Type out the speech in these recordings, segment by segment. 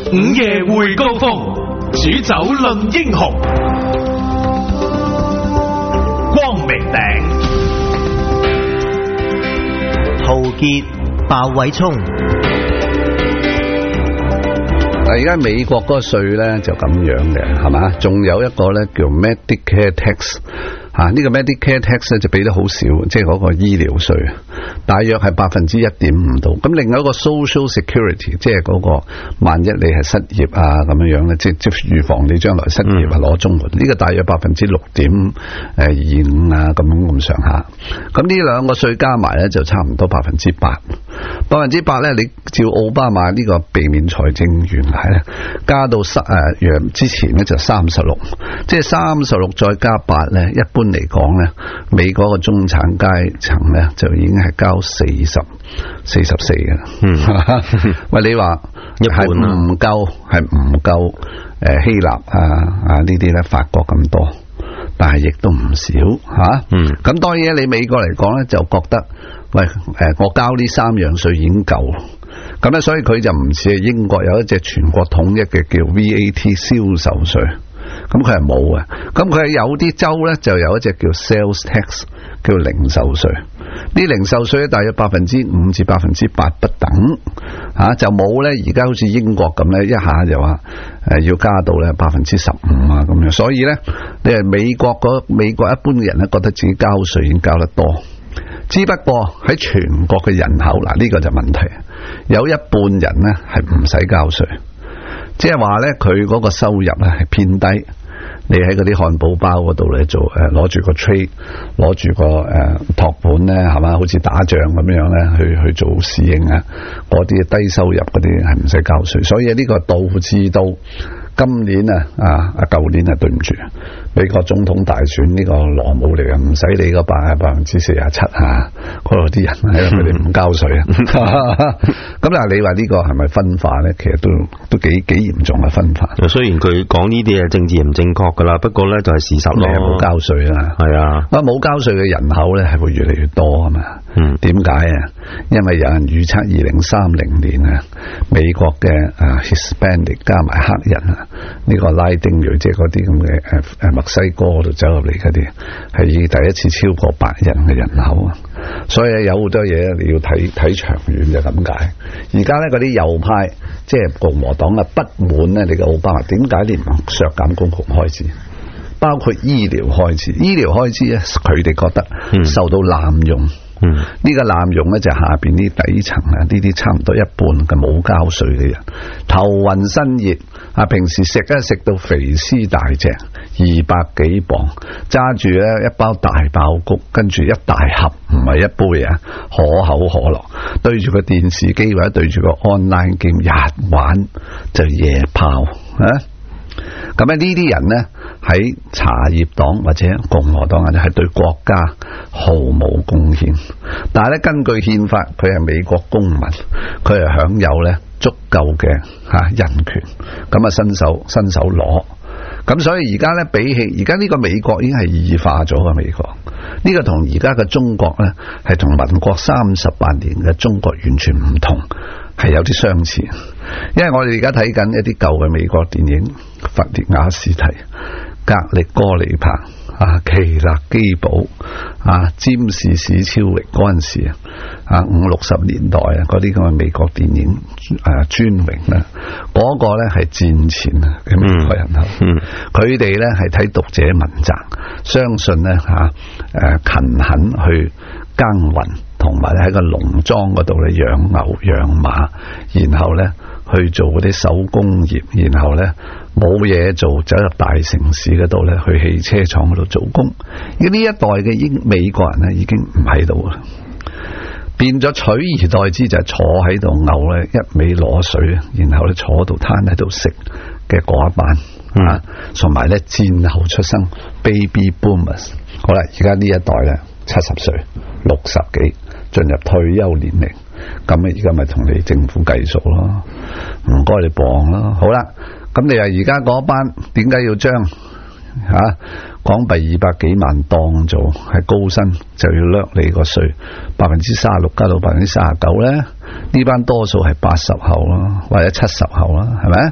午夜會高峰，煮酒論英雄。光明頂， 陶傑、鮑偉聰。 而家美國嗰個稅咧就咁樣嘅，係嘛？仲有一個咧叫 Medicare tax。呢個 Medicare tax 咧就俾得好少，即係嗰個醫療稅，大約係1.5%度。咁另外一個 Social Security， 即係嗰個萬一你係失業啊咁樣咧，即預防你將來失業啊攞綜援，呢個大約6.25%啊咁上下。咁呢兩個稅加埋咧就差唔多8%。8%咧，你照奧巴馬呢個避免財政懸崖咧，加到之前咧就36，即係36再加8咧，一般嚟講咧，美國個中產階層咧就已經係交44嘅。喂，你話係唔夠希臘呢啲咧法國咁多，但係亦都唔少吓。咁當然你美國嚟講咧就覺得，喂我交呢3樣稅已經夠。咁咧，所以佢就唔似係英國有一隻全國統一嘅叫 VAT 銷售稅。咁佢係冇嘅，咁佢係有啲州咧就有一隻叫 sales tax， 叫零售稅。呢零售稅咧大約5%至8%不等，就冇咧而家好似英國咁咧，一下就話要加到咧15%啊咁樣。所以咧，你係美國一般嘅人咧覺得自己交稅已經交得多，只不過喺全國嘅人口嗱呢個就問題，有一半人咧係唔使交稅。即係話咧，佢嗰個收入咧係偏低。你喺嗰啲漢堡包嗰度咧做攞住個 tray， 攞住個托盤咧，係嘛？好似打仗咁樣咧，去做侍應啊，嗰啲低收入嗰啲係唔使交稅。所以呢個導致到今年舊年對唔住，美國總統大選呢個羅姆尼唔使理嗰47%啊，嗰度啲人喺度佢哋唔交稅啊。咁但係你話呢個係咪分化咧？其實都幾嚴重嘅分化。 雖然佢講呢啲係政治唔正確噶啦，不過咧就係事實咯。 冇交稅啦， 係啊。 冇交稅嘅人口咧係會越嚟越多啊嘛。點解啊？因為有人預測2030年啊，美國嘅Hispanic 加埋黑人啊，呢個拉丁裔即係嗰啲咁嘅墨西哥度走入嚟嗰啲，係以第一次超過白人嘅人口啊。所以有好多嘢你要睇長遠就咁解。而家咧嗰啲右派即係共和黨不滿咧，你嘅奧巴馬點解你唔削減公共開支？包括醫療開支咧，佢哋覺得受到濫用。呢個濫用咧就下邊啲底層啊，呢啲差唔多一半嘅冇交稅嘅人，頭暈身熱平時食到肥屍大隻，200幾磅，揸住咧一包大爆谷，跟住一大盒唔係一杯啊，可口可樂，對住個電視機或者對住個 online game 日玩就夜泡啊！咁呢啲人呢，喺茶葉黨或者共和黨啊，係對國家毫無貢獻。但係咧，根據憲法，佢係美國公民，佢係享有咧足夠嘅人權，咁啊伸手攞。咁所以而家咧，比起而家呢個美國已經係異化咗嘅美國，呢個同而家嘅中國咧，係同民國38年嘅中國完全唔同，係有啲相似。因為我哋而家睇緊一啲舊嘅美國電影，弗列雅斯提、格力哥里柏、奇勒基堡、詹士史超域嗰陣時50-60年代嗰啲咁嘅美國電影尊榮咧，嗰個咧係戰前嘅美國人口，佢哋咧係睇讀者文摘，相信咧勤懇去耕耘，同埋喺個農莊嗰度咧養牛養馬，然後咧去做嗰啲手工業，然後咧冇嘢做，走入大城市嗰度咧去汽車廠嗰度做工。而呢一代嘅美國人咧已經唔喺度啦，變咗取而代之就係坐喺度牛咧一味攞水，然後咧坐到攤喺度食嘅嗰一班同埋咧戰後出生 baby boomers。好啦，而家呢一代咧70歲60幾進入退休年齡，咁而家咪同你政府計數咯，唔該你磅咯。好啦，咁你話而家嗰班點解要將港幣200幾萬當做係高薪，就要掠你個稅36%加到39%咧，呢班多數係80後咯，或者70後啦，係咪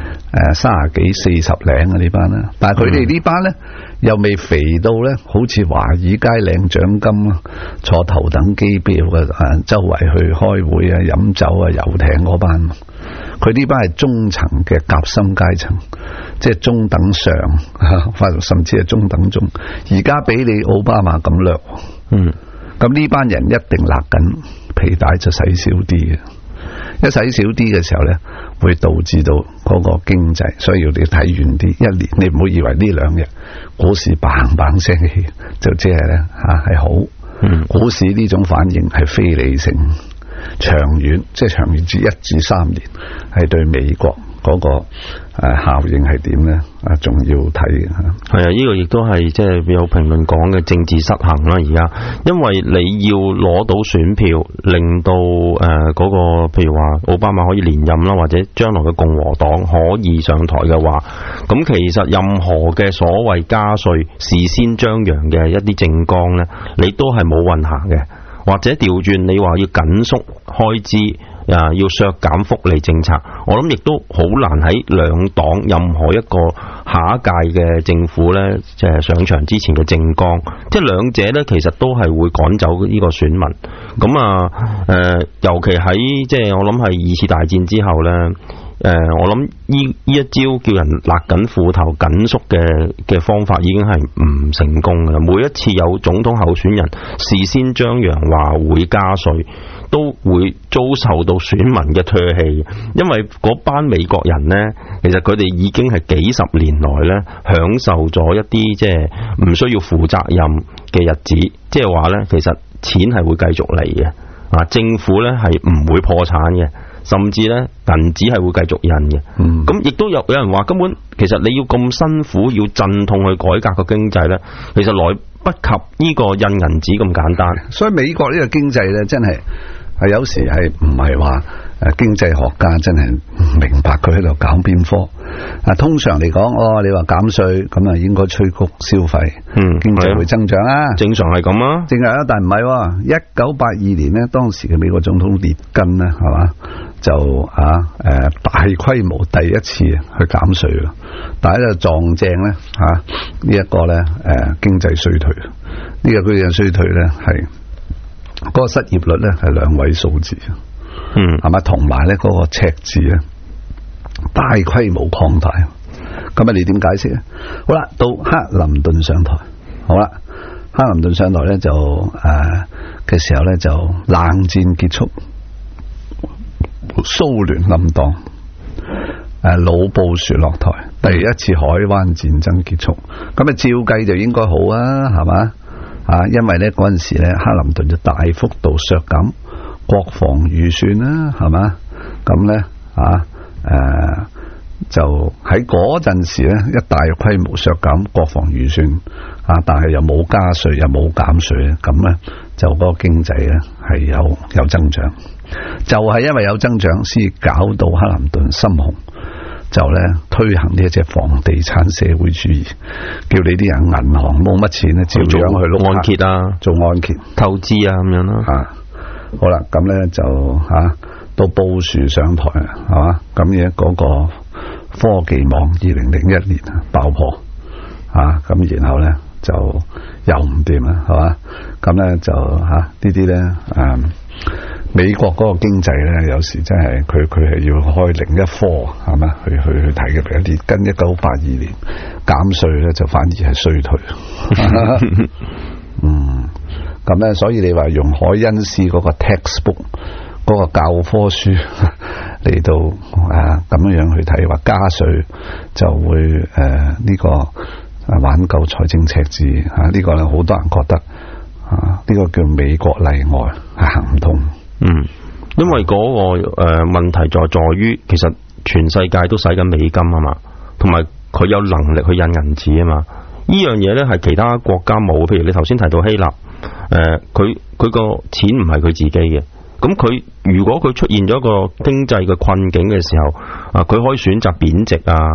？30幾40零啊呢班啦，但係佢哋呢班咧又未肥到咧，好似華爾街領獎金坐頭等機票嘅周圍去開會啊、飲酒啊、遊艇嗰班。佢呢班係中層嘅夾心階層，即係中等上，甚至係中等中。而家俾你奧巴馬咁掠，咁呢班人一定勒緊皮帶就使少啲嘅。一使少啲嘅時候呢，會導致到嗰個經濟，所以要你睇遠啲。一年你唔好以為呢2日股市砰砰聲起，就即係呢係好。股市呢種反應係非理性。長遠即係長遠至1至3年，係對美國嗰個效應係點呢？仲要睇。 係啊，呢個亦都係即係有評論講嘅政治失衡啦。而家因為你要攞到選票，令到嗰個譬如話奧巴馬可以連任啦，或者將來嘅共和黨可以上台嘅話，咁其實任何嘅所謂加稅、事先張揚嘅一啲政綱呢，你都係冇運行嘅。或者調轉，你話要緊縮開支，要削減福利政策，我諗亦都好難喺兩黨任何一個下一屆嘅政府呢，即係上場之前嘅政綱，即係兩者呢，其實都係會趕走呢個選民。咁尤其喺即係我諗係2次大戰之後呢。我諗呢一招叫人勒緊褲頭緊縮嘅方法已經係唔成功㗎啦。每一次有總統候選人事先張揚話會加稅，都會遭受到選民嘅唾棄，因為嗰班美國人呢，其實佢哋已經係幾十年來呢享受咗一啲即係唔需要負責任嘅日子，即係話呢，其實錢係會繼續嚟嘅，政府呢係唔會破產嘅。甚至咧銀紙係會繼續印嘅，咁亦都有人話根本其實你要咁辛苦要陣痛去改革個經濟咧，其實來不及呢個印銀紙咁簡單。 所以美國呢個經濟咧真係有時係唔係話經濟學家真係唔明白佢喺度搞邊科。通常嚟講，你話減稅咁啊，應該催谷消費，經濟會增長啊， 正常係咁啊， 正係啊，但唔係。1982年呢，當時嘅美國總統列根呢，係嘛就大規模第一次去減稅啦，但係就撞正咧呢一個咧經濟衰退，呢個經濟衰退咧係嗰個失業率咧係2位數字，係咪？同埋咧嗰個赤字咧大規模擴大，咁你點解釋咧？好啦，到克林頓上台，好啦，克林頓上台咧就嘅時候咧就冷戰結束，蘇聯冧檔，老布殊落台，第一次海灣戰爭結束，咁照計就應該好啊，係嘛？因為咧嗰陣時咧克林頓就大幅度削減國防預算啦，係嘛？咁咧就喺嗰陣時咧一大規模削減國防預算，但係又冇加稅又冇減稅咧，咁咧就嗰個經濟咧係有增長，就係因為有增長先搞到克林頓心紅，就咧推行呢一隻房地產社會主義，叫你啲人銀行冇乜錢咧，照樣去碌按揭啊，做按揭投資啊咁樣咯。 好啦，咁咧就到布殊上台係嘛，咁嘢嗰個科技網2001年爆破咁然後咧就又唔掂啦，係嘛？咁咧就呢啲咧美國嗰個經濟咧，有時真係佢係要開另一科係嘛，去睇嘅。譬如列根1982年減稅咧，就反而係衰退。咁咧，所以你話用海恩斯嗰個 textbook 嗰個教科書嚟到咁樣去睇，話加稅就會呢個挽救財政赤字呢個咧好多人覺得呢個叫美國例外行唔通。 因為嗰個問題在於，其實全世界都使緊美金啊嘛，同埋佢有能力去印銀紙啊嘛。呢樣嘢咧係其他國家冇，譬如你頭先提到希臘，佢個錢唔係佢自己嘅，咁佢如果佢出現咗個經濟嘅困境嘅時候，佢可以選擇貶值啊，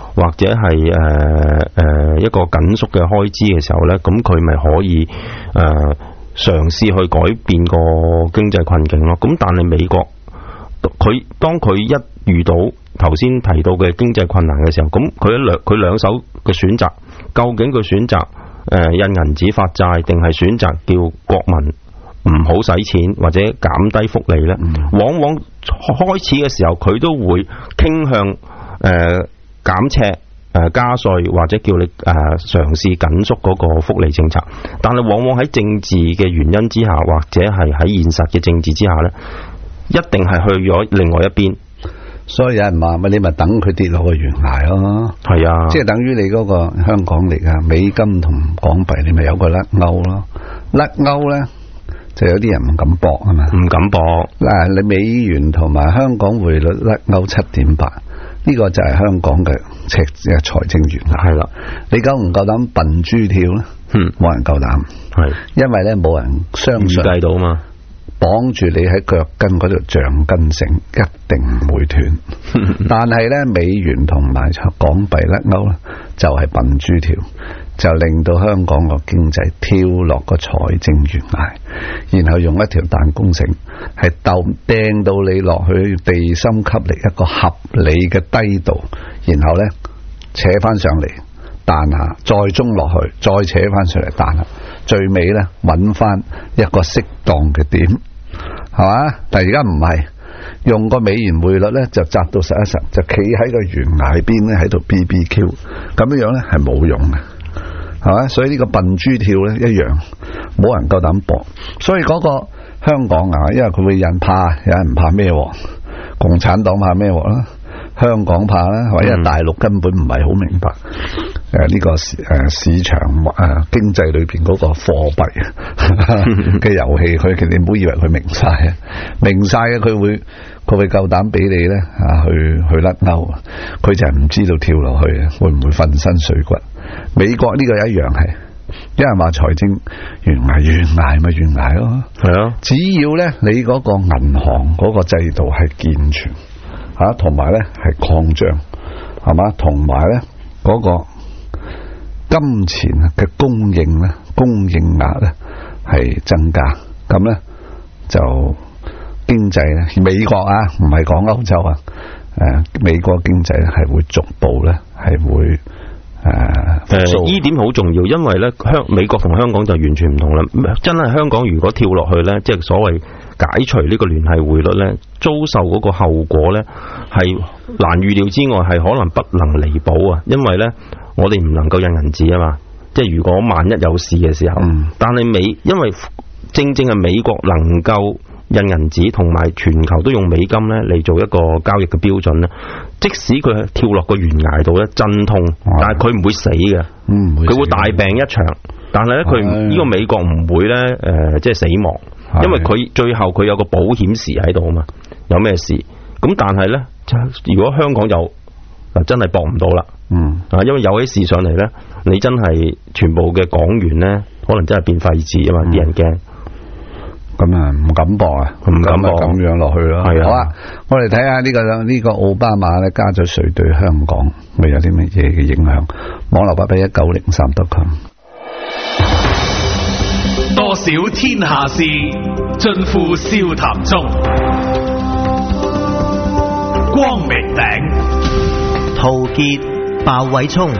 或者係一個緊縮嘅開支嘅時候呢，咁佢咪可以嘗試去改變個經濟困境咯。咁但係美國當佢一遇到頭先提到嘅經濟困難嘅時候，咁佢兩手嘅選擇，究竟佢選擇印銀紙發債，定係選擇叫國民唔好使錢或者減低福利呢？往往開始嘅時候佢都會傾向減赤、加稅或者叫你嘗試緊縮嗰個福利政策，但係往往喺政治嘅原因之下，或者係喺現實嘅政治之下呢，一定係去咗另外一邊。 所以有人話你咪等佢跌落個懸崖咯。係啊，即係等於你嗰個香港嚟啊，美金同港幣你咪有個甩鈎咯。甩鈎咧就有啲人唔敢搏啊嘛，唔敢搏。嗱，你美元同埋香港匯率甩鈎7.8，呢個就係香港嘅財政懸崖。係啦，你夠唔夠膽笨豬跳咧？冇人夠膽。係，因為咧冇人相信預計到嘛。綁住你喺腳跟嗰條橡筋繩一定唔會斷，但係咧美元同埋港幣甩鈎咧就係笨豬跳，就令到香港個經濟跳落個財政懸崖，然後用一條彈弓繩係掟到你落去地心吸力一個合理嘅低度，然後咧扯翻上嚟彈下，再中落去，再扯翻上嚟彈下，最尾咧揾翻一個適當嘅點。係嘛？但係而家唔係，用個美元匯率咧就扎到實一實，就企喺個懸崖邊咧喺度 BBQ， 咁樣樣咧係冇用嘅，係嘛？所以呢個笨豬跳咧一樣，冇人夠膽搏。所以嗰個香港啊，因為佢會有人怕咩鑊？共產黨怕咩鑊啦？香港怕啦，或者大陸根本唔係好明白呢個市場經濟裏邊嗰個貨幣嘅遊戲，佢你唔好以為佢明晒啊，明晒嘅佢會夠膽俾你咧去甩鈎，佢就係唔知道跳落去會唔會粉身碎骨。美國呢個一樣係，有人話財政懸崖咪懸崖咯，係啊，只要咧你嗰個銀行嗰個制度係健全。同埋咧係擴張，係嘛？同埋咧嗰個金錢嘅供應額咧係增加，咁咧就經濟咧，美國啊，唔係講歐洲啊，美國經濟咧係會逐步咧係會呢點好重要，因為咧美國同香港就完全唔同啦。真係香港如果跳落去咧，即係所謂解除呢個聯繫匯率咧，遭受嗰個後果咧係難預料之外，係可能不能彌補啊！因為咧我哋唔能夠印銀紙啊嘛，即係如果萬一有事嘅時候，但係因為正正係美國能夠印銀紙，同埋全球都用美金咧嚟做一個交易嘅標準咧，即使佢跳落個懸崖度咧陣痛，但係佢唔會死嘅，佢會大病一場，但係咧佢呢個美國唔會咧即係死亡。因為佢最後佢有個保險時喺度啊嘛，有咩事咁，但係咧如果香港有真係搏唔到啦，因為有起事上嚟咧，你真係全部嘅港元咧，可能真係變廢紙啊嘛，啲人驚，咁啊唔敢搏啊，唔敢搏咁樣落去咯。係啊，好啊，我哋睇下呢個奧巴馬咧加咗稅對香港會有啲乜嘢嘅影響。網絡8819039.com。 多少天下事，盡付笑談中。光明頂， 陶傑、鮑偉聰。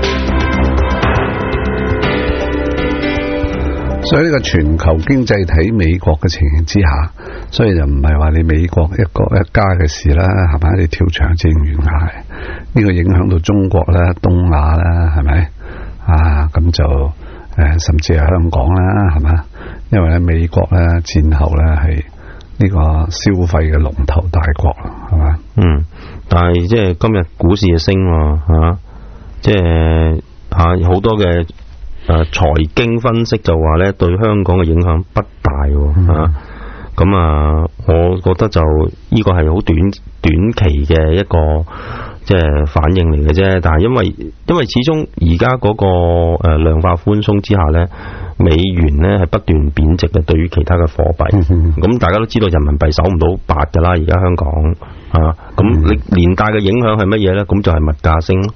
所以呢個全球經濟體美國嘅情形之下，所以就唔係話你美國一國一家嘅事啦，係咪？你跳牆正懸崖，呢個影響到中國啦、東亞啦，係咪？咁就。甚至係香港啦，係嘛？因為咧美國咧戰後咧係呢個消費嘅龍頭大國，係嘛？但係即係今日股市就升，即係好多嘅財經分析就話咧對香港嘅影響不大，咁我覺得就呢個係好短期嘅一個即係反應嚟嘅啫，但係因為始終而家嗰個量化寬鬆之下咧，美元咧係不斷貶值嘅，對於其他嘅貨幣，咁大家都知道人民幣守唔到8㗎啦，而家香港咁你連帶嘅影響係乜嘢咧？咁就係物價升，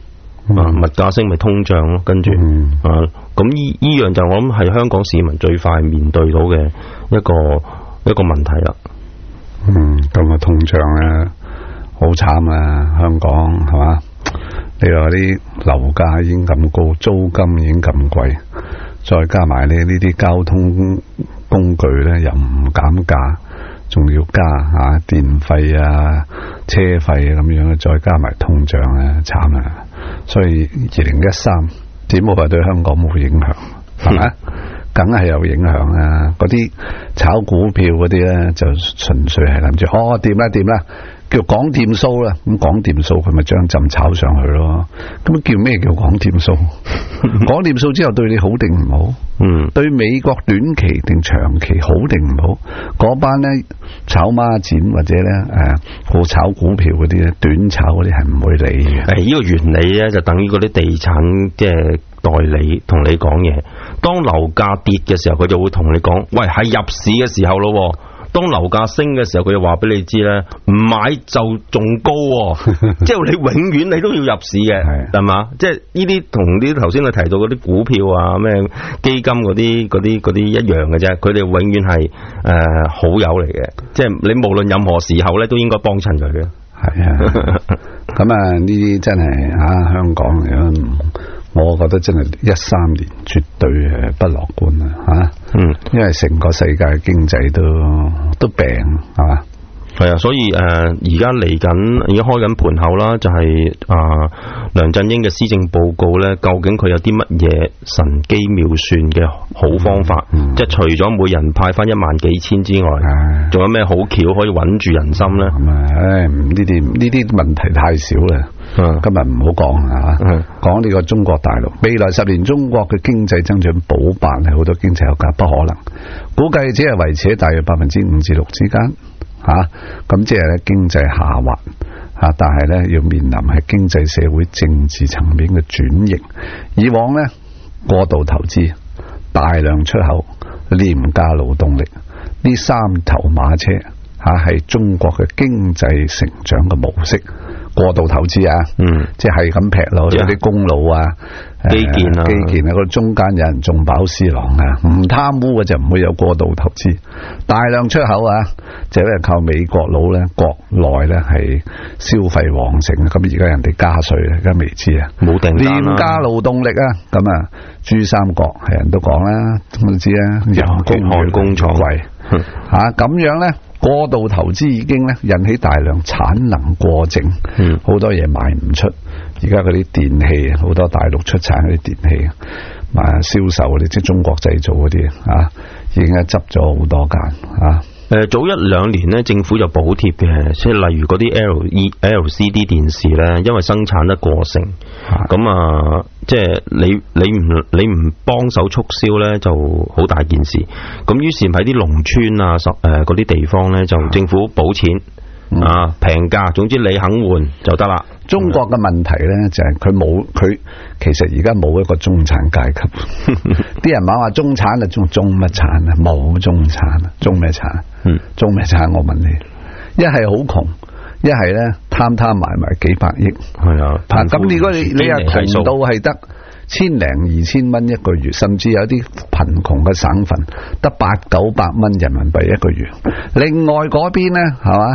物價升咪通脹咯，跟住咁呢樣就我諗係香港市民最快面對到嘅一個問題啦。 咁啊通脹咧好慘啊，香港係嘛？你話啲樓價已經咁高，租金已經咁貴，再加埋你呢啲交通工具咧又唔減價，仲要加電費啊、車費咁樣，再加埋通脹咧，慘啊！所以2013點會話對香港冇影響係咪？梗係有影響啊！嗰啲炒股票嗰啲咧就純粹係諗住掂啦，叫講掂數啦，咁講掂數佢咪將浸炒上去咯。咁叫咩叫講掂數？講掂數之後對你好定唔好？對美國短期定長期好定唔好？嗰班咧炒孖展或者咧好炒股票嗰啲咧，短炒嗰啲係唔會理嘅。 呢個原理咧就等於嗰啲地產即係代理同你講嘢，當樓價跌嘅時候，佢就會同你講，喂，係入市嘅時候咯。當樓價升嘅時候，佢就話俾你知咧，唔買就仲高，即係你永遠你都要入市嘅，係嘛？即係呢啲同啲頭先你提到嗰啲股票啊、咩基金嗰啲一樣嘅啫，佢哋永遠係好友嚟嘅，即係你無論任何時候咧都應該幫襯佢嘅。 係啊，咁啊呢啲真係香港嚟講，我覺得真係13年絕對係不樂觀啊！因為成個世界經濟都病係嘛？ 係啊，所以而家嚟緊，已經開緊盤口啦，就係梁振英嘅施政報告咧，究竟佢有啲乜嘢神機妙算嘅好方法？即係除咗每人派翻1萬幾千之外，仲有咩好橋可以穩住人心咧？ 呢啲問題太少啦。今日唔好講講呢個中國大陸未來10年中國嘅經濟增長保辦係好多經濟學家不可能，估計只係維持喺大約5%至6%之間。咁即係咧經濟下滑但係咧要面臨係經濟社會政治層面嘅轉型。以往咧過度投資、大量出口、廉價勞動力呢三頭馬車係中國嘅經濟成長嘅模式。過度投資即係咁劈落去啲公路基建啊， 嗰中間有人中飽私囊唔貪污嘅就唔會有過度投資。大量出口就係靠美國佬咧，國內咧係消費旺盛，咁而家人哋加稅，而家未知冇訂單廉價勞動力咁珠三角係人都講啦，都知人工貴咁樣咧。過度投資已經咧引起大量產能過剩，好多嘢賣唔出。而家嗰啲電器，好多大陸出產嗰啲電器，銷售嗰啲即係中國製造嗰啲已經執咗好多間。 早1-2年咧，政府就補貼嘅，即係例如嗰啲 LCD 電視咧，因為生產得過剩，咁即係你唔幫手促銷咧，就好大件事。咁於是喺啲農村嗰啲地方咧，就政府補錢平價，總之你肯換就得啦。 中國嘅問題咧就係佢其實而家冇一個中產階級。啲人話中產中乜產啊？冇中產，中咩產？中咩產？我問你，一係好窮，一係咧貪埋幾百億。係啊，咁如果你窮到係得1000零2000蚊一個月，甚至有啲貧窮嘅省份得800-900蚊人民幣一個月。另外嗰邊咧係嘛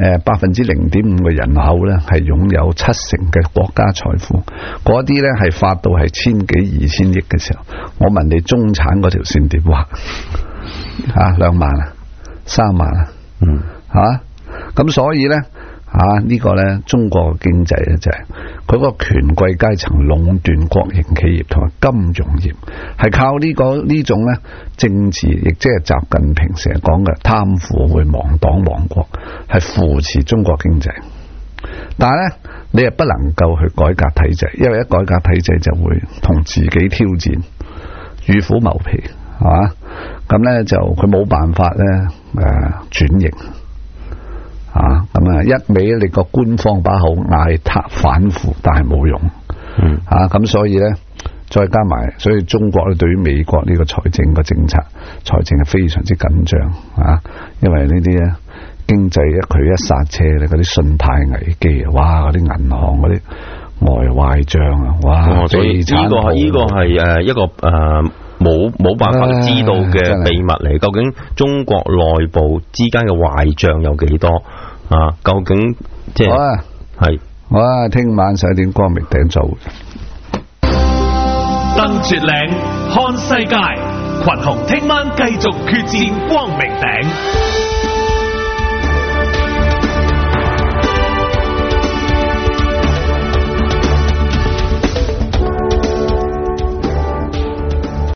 ？0.5% 嘅人口咧係擁有70%嘅國家財富，嗰啲咧係發到係1000幾2000億嘅時候，我問你中產嗰條線點畫？2萬3萬咁所以咧呢個咧中國嘅經濟咧就係佢個權貴階層壟斷國營企業同埋金融業，係靠呢種咧政治，亦即係習近平成日講嘅貪腐會亡黨亡國，係扶持中國經濟。但係咧你又不能夠去改革體制，因為一改革體制就會同自己挑戰，與虎謀皮係嘛？咁咧就佢冇辦法咧轉型。咁一味你個官方把口嗌反腐，但係冇用。咁所以咧，再加埋，所以中國咧對於美國呢個財政嘅政策，財政係非常之緊張因為呢啲咧經濟佢一剎車咧，嗰啲信貸危機哇，嗰啲銀行嗰壞賬啊！哇， 所以呢個係一個冇辦法知道嘅秘密嚟。究竟中國內部之間嘅壞賬有幾多啊？究竟即係係哇！聽晚11點光明頂做。 登絕嶺看世界，群雄聽晚繼續決戰光明